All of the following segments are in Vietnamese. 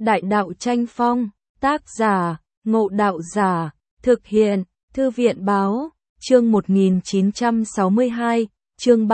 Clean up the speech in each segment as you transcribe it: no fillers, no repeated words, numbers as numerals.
Đại đạo tranh phong, tác giả, Ngộ Đạo Giả, thực hiện, Thư viện Báo, chương 1962, chương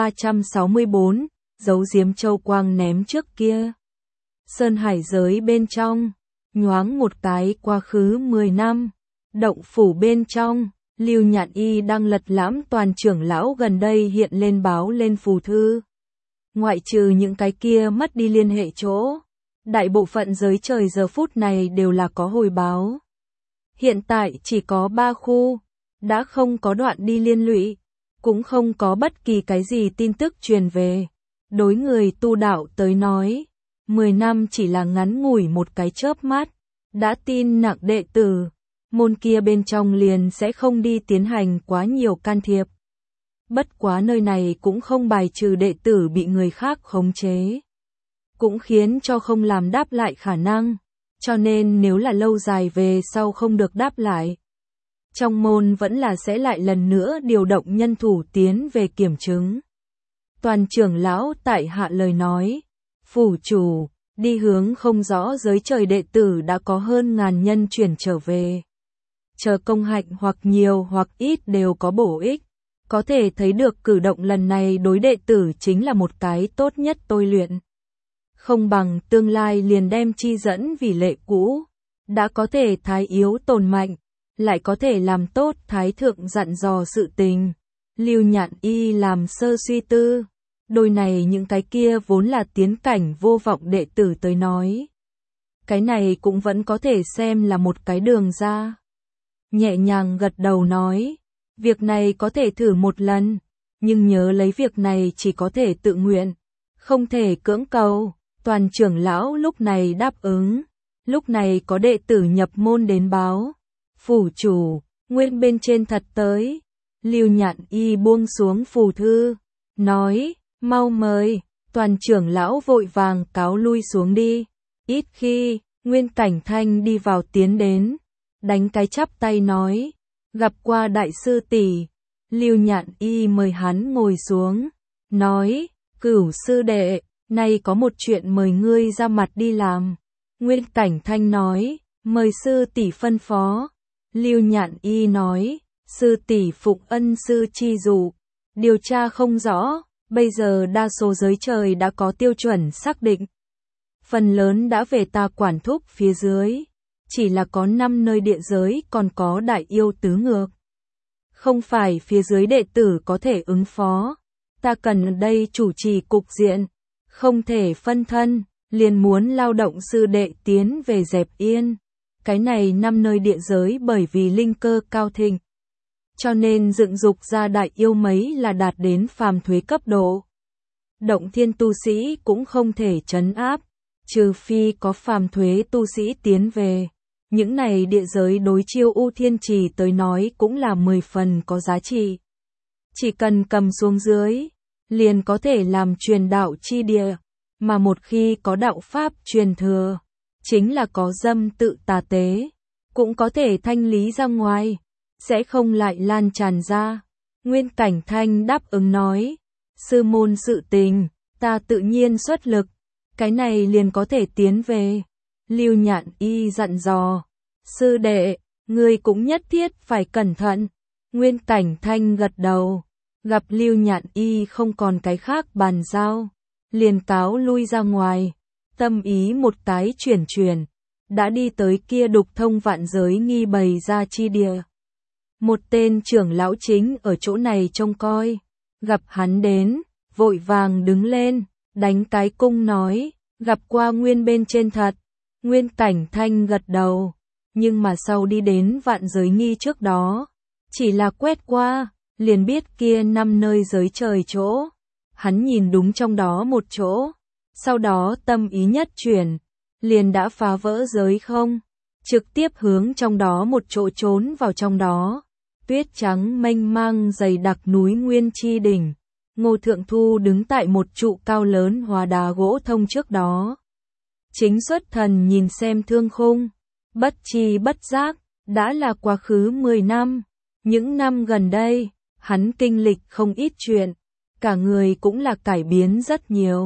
364, giấu giếm châu quang ném trước kia. Sơn hải giới bên trong, nhoáng một cái quá khứ 10 năm, động phủ bên trong, Lưu Nhạn Y đang lật lãm toàn trưởng lão gần đây hiện lên báo lên phù thư. Ngoại trừ những cái kia mất đi liên hệ chỗ, đại bộ phận giới trời giờ phút này đều là có hồi báo. Hiện tại chỉ có 3 khu, đã không có đoạn đi liên lụy, cũng không có bất kỳ cái gì tin tức truyền về. Đối người tu đạo tới nói, 10 năm chỉ là ngắn ngủi một cái chớp mắt, đã tin nặng đệ tử, môn kia bên trong liền sẽ không đi tiến hành quá nhiều can thiệp. Bất quá nơi này cũng không bài trừ đệ tử bị người khác khống chế, cũng khiến cho không làm đáp lại khả năng, cho nên nếu là lâu dài về sau không được đáp lại, trong môn vẫn là sẽ lại lần nữa điều động nhân thủ tiến về kiểm chứng. Toàn trưởng lão tại hạ lời nói, phủ chủ, đi hướng không rõ giới trời đệ tử đã có hơn ngàn nhân chuyển trở về. Chờ công hạnh hoặc nhiều hoặc ít đều có bổ ích, có thể thấy được cử động lần này đối đệ tử chính là một cái tốt nhất tôi luyện. Không bằng tương lai liền đem chi dẫn vì lệ cũ, đã có thể thái yếu tồn mạnh, lại có thể làm tốt thái thượng dặn dò sự tình. Lưu Nhạn Y làm sơ suy tư, đôi này những cái kia vốn là tiến cảnh vô vọng đệ tử tới nói. Cái này cũng vẫn có thể xem là một cái đường ra. Nhẹ nhàng gật đầu nói, việc này có thể thử một lần, nhưng nhớ lấy việc này chỉ có thể tự nguyện, không thể cưỡng cầu. Toàn trưởng lão lúc này đáp ứng, lúc này có đệ tử nhập môn đến báo. Phủ chủ, nguyên bên trên thật tới. Lưu Nhạn Y buông xuống phù thư, nói, mau mời. Toàn trưởng lão vội vàng cáo lui xuống đi. Ít khi, Nguyên Cảnh Thanh đi vào tiến đến, đánh cái chắp tay nói, gặp qua đại sư tỷ. Lưu Nhạn Y mời hắn ngồi xuống, nói, Cửu sư đệ, nay có một chuyện mời ngươi ra mặt đi làm. Nguyên Cảnh Thanh nói, mời sư tỷ phân phó. Lưu Nhạn Y nói, sư tỷ phụng ân sư chi dụ, điều tra không rõ, bây giờ đa số giới trời đã có tiêu chuẩn xác định. Phần lớn đã về ta quản thúc phía dưới, chỉ là có 5 nơi địa giới còn có đại yêu tứ ngược. Không phải phía dưới đệ tử có thể ứng phó, ta cần ở đây chủ trì cục diện, không thể phân thân, liền muốn lao động sư đệ tiến về dẹp yên. Cái này 5 nơi địa giới bởi vì linh cơ cao thịnh, cho nên dựng dục ra đại yêu mấy là đạt đến phàm thuế cấp độ. Động thiên tu sĩ cũng không thể trấn áp, trừ phi có phàm thuế tu sĩ tiến về. Những này địa giới đối chiêu U Thiên Trì tới nói cũng là 10 phần có giá trị. Chỉ cần cầm xuống dưới, liền có thể làm truyền đạo chi địa, mà một khi có đạo pháp truyền thừa, chính là có dâm tự tà tế, cũng có thể thanh lý ra ngoài, sẽ không lại lan tràn ra. Nguyên Cảnh Thanh đáp ứng nói, sư môn sự tình, ta tự nhiên xuất lực, cái này liền có thể tiến về. Lưu Nhạn Y dặn dò, sư đệ, ngươi cũng nhất thiết phải cẩn thận. Nguyên Cảnh Thanh gật đầu, gặp Lưu Nhạn Y không còn cái khác bàn giao, liền cáo lui ra ngoài, tâm ý một cái chuyển, đã đi tới kia đục thông vạn giới nghi bày ra chi địa. Một tên trưởng lão chính ở chỗ này trông coi, gặp hắn đến, vội vàng đứng lên, đánh cái cung nói, gặp qua Nguyên bên trên thật. Nguyên Cảnh Thanh gật đầu, nhưng mà sau đi đến vạn giới nghi trước đó, chỉ là quét qua, liền biết kia 5 nơi giới trời chỗ. Hắn nhìn đúng trong đó một chỗ, sau đó tâm ý nhất chuyển, liền đã phá vỡ giới không, trực tiếp hướng trong đó một chỗ trốn vào trong đó. Tuyết trắng mênh mang dày đặc núi Nguyên Chi đỉnh, Ngô Thượng Thu đứng tại một trụ cao lớn hóa đá gỗ thông trước đó. Chính xuất thần nhìn xem thương khung, bất tri bất giác, đã là quá khứ 10 năm. Những năm gần đây, hắn kinh lịch không ít chuyện, cả người cũng là cải biến rất nhiều.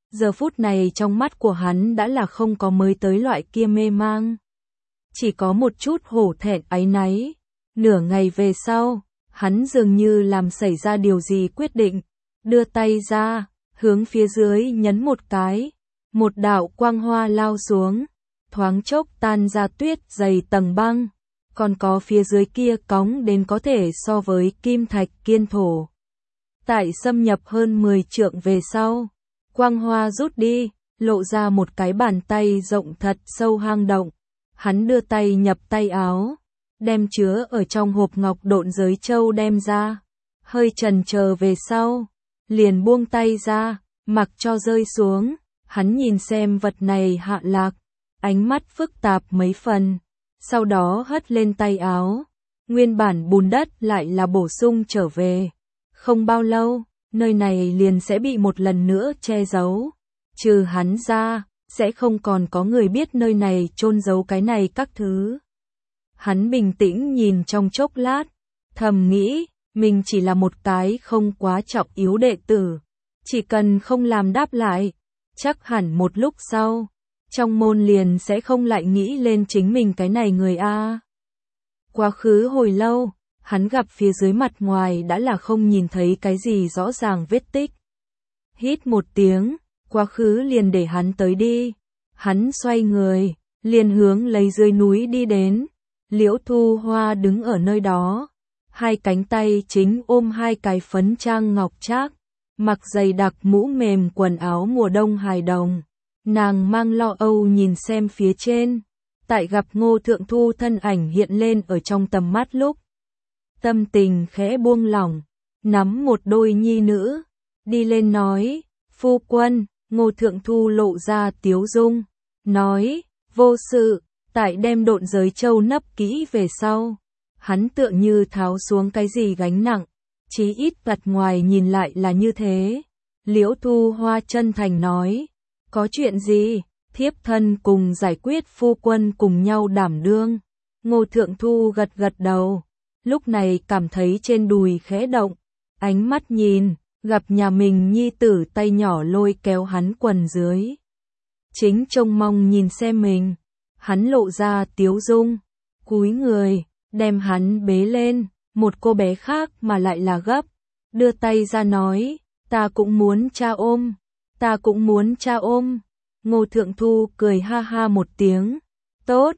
Giờ phút này trong mắt của hắn đã là không có mới tới loại kia mê mang. Chỉ có một chút hổ thẹn áy náy. Nửa ngày về sau, hắn dường như làm xảy ra điều gì quyết định. Đưa tay ra, hướng phía dưới nhấn một cái. Một đạo quang hoa lao xuống. Thoáng chốc tan ra tuyết dày tầng băng. Còn có phía dưới kia cóng đến có thể so với kim thạch kiên thổ. Tại xâm nhập hơn 10 trượng về sau, quang hoa rút đi, lộ ra một cái bàn tay rộng thật sâu hang động. Hắn đưa tay nhập tay áo, đem chứa ở trong hộp ngọc độn giới châu đem ra. Hơi chần chờ về sau, liền buông tay ra, mặc cho rơi xuống. Hắn nhìn xem vật này hạ lạc, ánh mắt phức tạp mấy phần. Sau đó hất lên tay áo, nguyên bản bùn đất lại là bổ sung trở về. Không bao lâu, nơi này liền sẽ bị một lần nữa che giấu. Trừ hắn ra, sẽ không còn có người biết nơi này chôn giấu cái này các thứ. Hắn bình tĩnh nhìn trong chốc lát, thầm nghĩ, mình chỉ là một cái không quá trọng yếu đệ tử. Chỉ cần không làm đáp lại, chắc hẳn một lúc sau, trong môn liền sẽ không lại nghĩ lên chính mình cái này người a. Quá khứ hồi lâu, hắn gặp phía dưới mặt ngoài đã là không nhìn thấy cái gì rõ ràng vết tích. Hít một tiếng, quá khứ liền để hắn tới đi. Hắn xoay người, liền hướng lấy dưới núi đi đến. Liễu Thu Hoa đứng ở nơi đó, hai cánh tay chính ôm hai cái phấn trang ngọc trác, mặc dày đặc mũ mềm quần áo mùa đông hài đồng. Nàng mang lo âu nhìn xem phía trên, tại gặp Ngô Thượng Thu thân ảnh hiện lên ở trong tầm mắt lúc. Tâm tình khẽ buông lỏng, nắm một đôi nhi nữ, đi lên nói, phu quân. Ngô Thượng Thu lộ ra tiếu dung, nói, vô sự. Tại đem độn giới châu nấp kỹ về sau, hắn tựa như tháo xuống cái gì gánh nặng, chí ít mặt ngoài nhìn lại là như thế. Liễu Thu Hoa chân thành nói, có chuyện gì, thiếp thân cùng giải quyết, phu quân cùng nhau đảm đương. Ngô Thượng Thu gật gật đầu, lúc này cảm thấy trên đùi khẽ động, ánh mắt nhìn, gặp nhà mình nhi tử tay nhỏ lôi kéo hắn quần dưới. Chính trông mong nhìn xem mình, hắn lộ ra tiếu dung, cúi người, đem hắn bế lên, một cô bé khác mà lại là gấp, đưa tay ra nói, ta cũng muốn cha ôm, ta cũng muốn cha ôm. Ngô Thượng Thu cười ha ha một tiếng, tốt,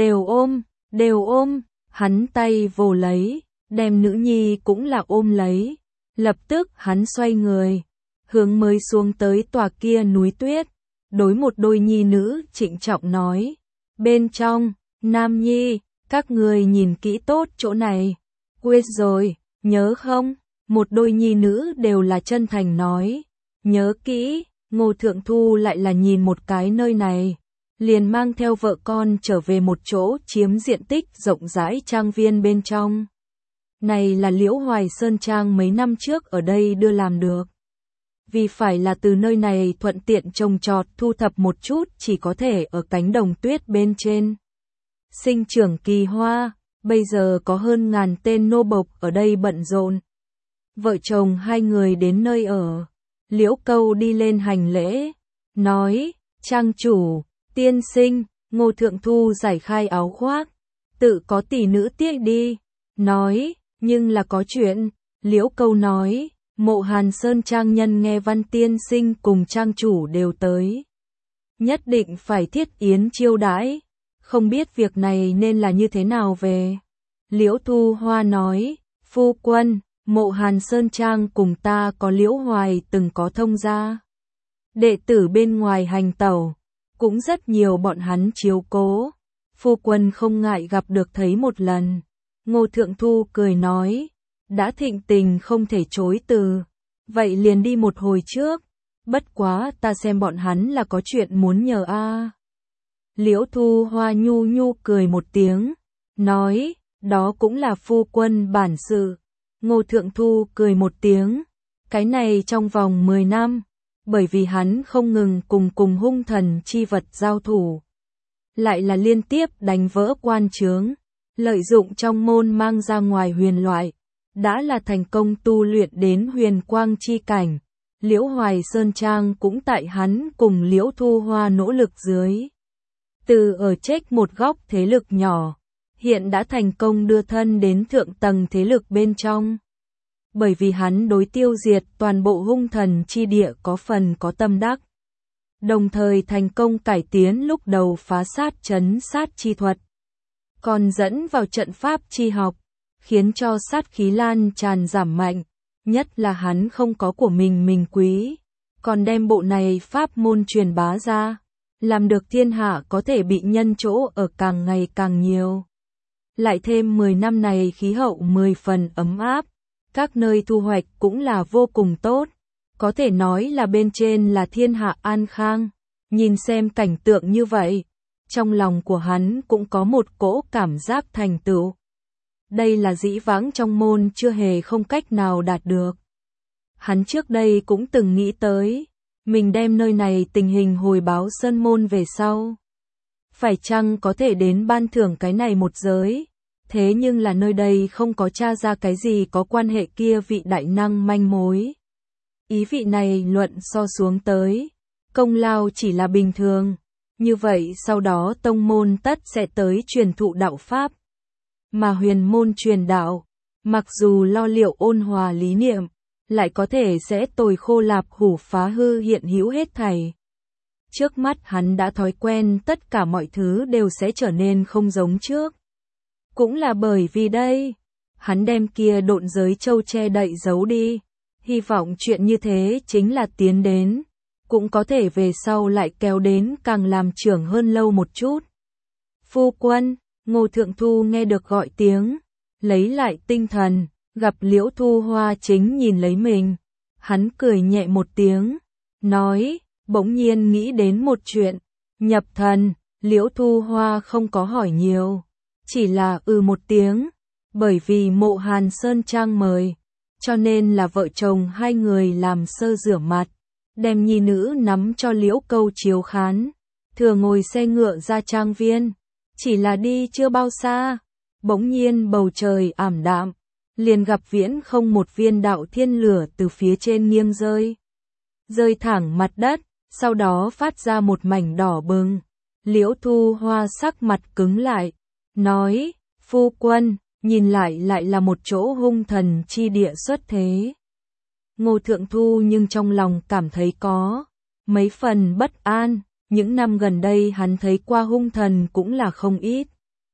đều ôm, hắn tay vồ lấy, đem nữ nhi cũng là ôm lấy. Lập tức hắn xoay người, hướng mới xuống tới tòa kia núi tuyết, đối một đôi nhi nữ trịnh trọng nói, bên trong, nam nhi, các người nhìn kỹ tốt chỗ này. Quên rồi, nhớ không? Một đôi nhi nữ đều là chân thành nói, nhớ kỹ. Ngô Thượng Thu lại là nhìn một cái nơi này, liền mang theo vợ con trở về một chỗ chiếm diện tích rộng rãi trang viên bên trong. Này là Liễu Hoài Sơn Trang mấy năm trước ở đây đưa làm được. Vì phải là từ nơi này thuận tiện trồng trọt thu thập một chút, chỉ có thể ở cánh đồng tuyết bên trên sinh trưởng kỳ hoa, bây giờ có hơn 1000 tên nô bộc ở đây bận rộn. Vợ chồng hai người đến nơi ở, Liễu Câu đi lên hành lễ, nói, trang chủ, tiên sinh. Ngô Thượng Thu giải khai áo khoác, tự có tỷ nữ tiếc đi, nói, nhưng là có chuyện. Liễu Câu nói, Mộ Hàn Sơn Trang nhân nghe Văn tiên sinh cùng trang chủ đều tới, nhất định phải thiết yến chiêu đãi, không biết việc này nên là như thế nào về. Liễu Thu Hoa nói, phu quân, Mộ Hàn Sơn Trang cùng ta có Liễu Hoài từng có thông gia, đệ tử bên ngoài hành tẩu, cũng rất nhiều bọn hắn chiếu cố, phu quân không ngại gặp được thấy một lần. Ngô Thượng Thu cười nói, đã thịnh tình không thể chối từ, vậy liền đi một hồi trước, bất quá ta xem bọn hắn là có chuyện muốn nhờ a. Liễu Thu Hoa nhu nhu cười một tiếng, nói, đó cũng là phu quân bản sự. Ngô Thượng Thu cười một tiếng, cái này trong vòng 10 năm, bởi vì hắn không ngừng cùng hung thần chi vật giao thủ, lại là liên tiếp đánh vỡ quan chướng, lợi dụng trong môn mang ra ngoài huyền loại, đã là thành công tu luyện đến huyền quang chi cảnh, Liễu Hoài Sơn Trang cũng tại hắn cùng Liễu Thu Hoa nỗ lực dưới. Từ ở trách một góc thế lực nhỏ, hiện đã thành công đưa thân đến thượng tầng thế lực bên trong. Bởi vì hắn đối tiêu diệt toàn bộ hung thần chi địa có phần có tâm đắc. Đồng thời thành công cải tiến lúc đầu phá sát trấn sát chi thuật. Còn dẫn vào trận pháp chi học, khiến cho sát khí lan tràn giảm mạnh. Nhất là hắn không có của mình quý, còn đem bộ này pháp môn truyền bá ra, làm được thiên hạ có thể bị nhân chỗ ở càng ngày càng nhiều. Lại thêm 10 năm này khí hậu 10 phần ấm áp, các nơi thu hoạch cũng là vô cùng tốt, có thể nói là bên trên là thiên hạ an khang. Nhìn xem cảnh tượng như vậy, trong lòng của hắn cũng có một cỗ cảm giác thành tựu. Đây là dĩ vãng trong môn chưa hề không cách nào đạt được. Hắn trước đây cũng từng nghĩ tới, mình đem nơi này tình hình hồi báo sơn môn về sau. Phải chăng có thể đến ban thưởng cái này một giới, thế nhưng là nơi đây không có tra ra cái gì có quan hệ kia vị đại năng manh mối. Ý vị này luận so xuống tới, công lao chỉ là bình thường, như vậy sau đó tông môn tất sẽ tới truyền thụ đạo pháp. Mà huyền môn truyền đạo, mặc dù lo liệu ôn hòa lý niệm, lại có thể sẽ tồi khô lạp hủ phá hư hiện hữu hết thảy. Trước mắt hắn đã thói quen tất cả mọi thứ đều sẽ trở nên không giống trước. Cũng là bởi vì đây, hắn đem kia độn giới châu che đậy giấu đi, hy vọng chuyện như thế chính là tiến đến, cũng có thể về sau lại kéo đến càng làm trưởng hơn lâu một chút. Phu quân, Ngô Thượng Thu nghe được gọi tiếng, lấy lại tinh thần, gặp Liễu Thu Hoa chính nhìn lấy mình. Hắn cười nhẹ một tiếng, nói, bỗng nhiên nghĩ đến một chuyện, nhập thần. Liễu Thu Hoa không có hỏi nhiều, chỉ là một tiếng, bởi vì Mộ Hàn Sơn Trang mời, cho nên là vợ chồng hai người làm sơ rửa mặt, đem nhi nữ nắm cho Liễu Câu chiếu khán, thừa ngồi xe ngựa ra trang viên. Chỉ là đi chưa bao xa, bỗng nhiên bầu trời ảm đạm, liền gặp viễn không một viên đạo thiên lửa từ phía trên nghiêng rơi thẳng mặt đất, sau đó phát ra một mảnh đỏ bừng. Liễu Thu Hoa sắc mặt cứng lại, nói, phu quân, nhìn lại là một chỗ hung thần chi địa xuất thế. Ngô Thượng Thu nhưng trong lòng cảm thấy có mấy phần bất an. Những năm gần đây hắn thấy qua hung thần cũng là không ít.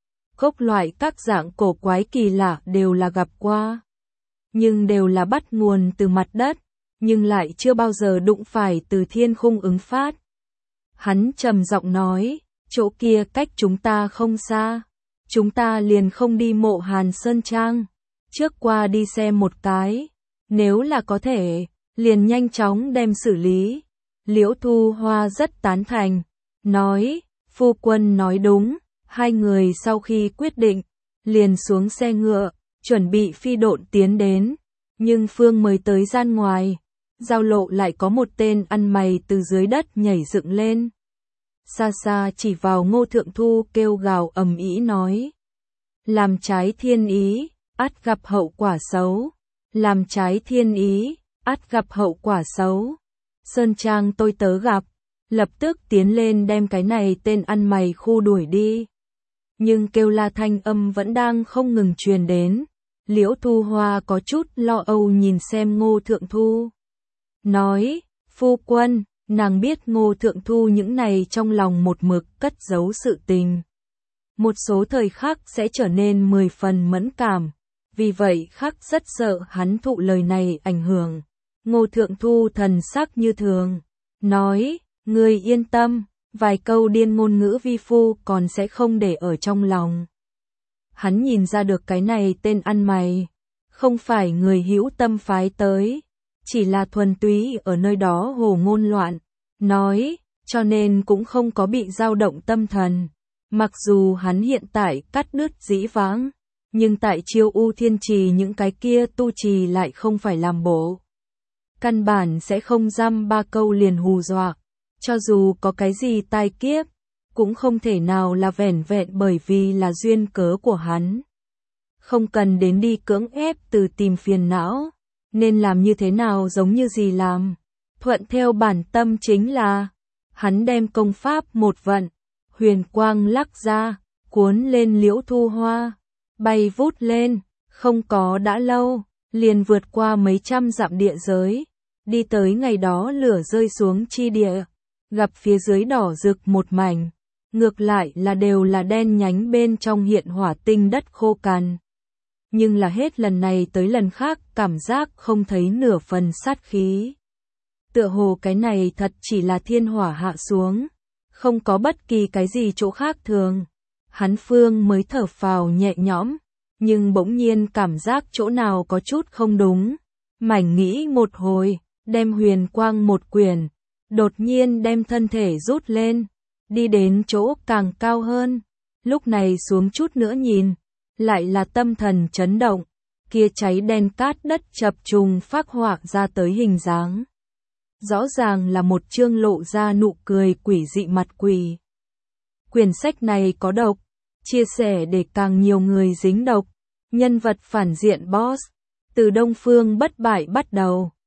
Gốc loại các dạng cổ quái kỳ lạ đều là gặp qua. Nhưng đều là bắt nguồn từ mặt đất, nhưng lại chưa bao giờ đụng phải từ thiên khung ứng phát. Hắn trầm giọng nói, chỗ kia cách chúng ta không xa. Chúng ta liền không đi Mộ Hàn Sơn Trang. Trước qua đi xem một cái. Nếu là có thể, liền nhanh chóng đem xử lý. Liễu Thu Hoa rất tán thành, nói, phu quân nói đúng. Hai người sau khi quyết định, liền xuống xe ngựa, chuẩn bị phi độn tiến đến. Nhưng phương mới tới gian ngoài, giao lộ lại có một tên ăn mày từ dưới đất nhảy dựng lên. Xa xa chỉ vào Ngô Thượng Thu kêu gào ầm ĩ nói. Làm trái thiên ý, ắt gặp hậu quả xấu. Làm trái thiên ý, ắt gặp hậu quả xấu. Sơn Trang tôi tớ gặp, lập tức tiến lên đem cái này tên ăn mày khu đuổi đi. Nhưng kêu la thanh âm vẫn đang không ngừng truyền đến. Liễu Thu Hoa có chút lo âu nhìn xem Ngô Thượng Thu. Nói, phu quân, nàng biết Ngô Thượng Thu những này trong lòng một mực cất giấu sự tình. Một số thời khắc sẽ trở nên 10 phần mẫn cảm. Vì vậy khắc rất sợ hắn thụ lời này ảnh hưởng. Ngô Thượng Thu thần sắc như thường. Nói, ngươi yên tâm, vài câu điên ngôn ngữ vi phu còn sẽ không để ở trong lòng. Hắn nhìn ra được cái này tên ăn mày, không phải người hữu tâm phái tới, chỉ là thuần túy ở nơi đó hồ ngôn loạn, nói, cho nên cũng không có bị dao động tâm thần. Mặc dù hắn hiện tại cắt đứt dĩ vãng, nhưng tại Chiêu U Thiên Trì những cái kia tu trì lại không phải làm bộ. Căn bản sẽ không dăm ba câu liền hù dọa, cho dù có cái gì tai kiếp, cũng không thể nào là vẻn vẹn bởi vì là duyên cớ của hắn. Không cần đến đi cưỡng ép từ tìm phiền não, nên làm như thế nào giống như gì làm. Thuận theo bản tâm chính là, hắn đem công pháp một vận, huyền quang lắc ra, cuốn lên Liễu Thu Hoa, bay vút lên, không có đã lâu, liền vượt qua mấy trăm dặm địa giới, đi tới ngày đó lửa rơi xuống chi địa, gặp phía dưới đỏ rực một mảnh, ngược lại là đều là đen nhánh bên trong hiện hỏa tinh đất khô cằn. Nhưng là hết lần này tới lần khác cảm giác không thấy nửa phần sát khí. Tựa hồ cái này thật chỉ là thiên hỏa hạ xuống, không có bất kỳ cái gì chỗ khác thường. Hắn phương mới thở phào nhẹ nhõm, nhưng bỗng nhiên cảm giác chỗ nào có chút không đúng. Mảnh nghĩ một hồi, đem huyền quang một quyển, đột nhiên đem thân thể rút lên, đi đến chỗ càng cao hơn. Lúc này xuống chút nữa nhìn, lại là tâm thần chấn động, kia cháy đen cát đất chập trùng phác họa ra tới hình dáng. Rõ ràng là một chương lộ ra nụ cười quỷ dị mặt quỷ. Quyển sách này có độc, chia sẻ để càng nhiều người dính độc. Nhân vật phản diện boss, từ Đông Phương bất bại bắt đầu,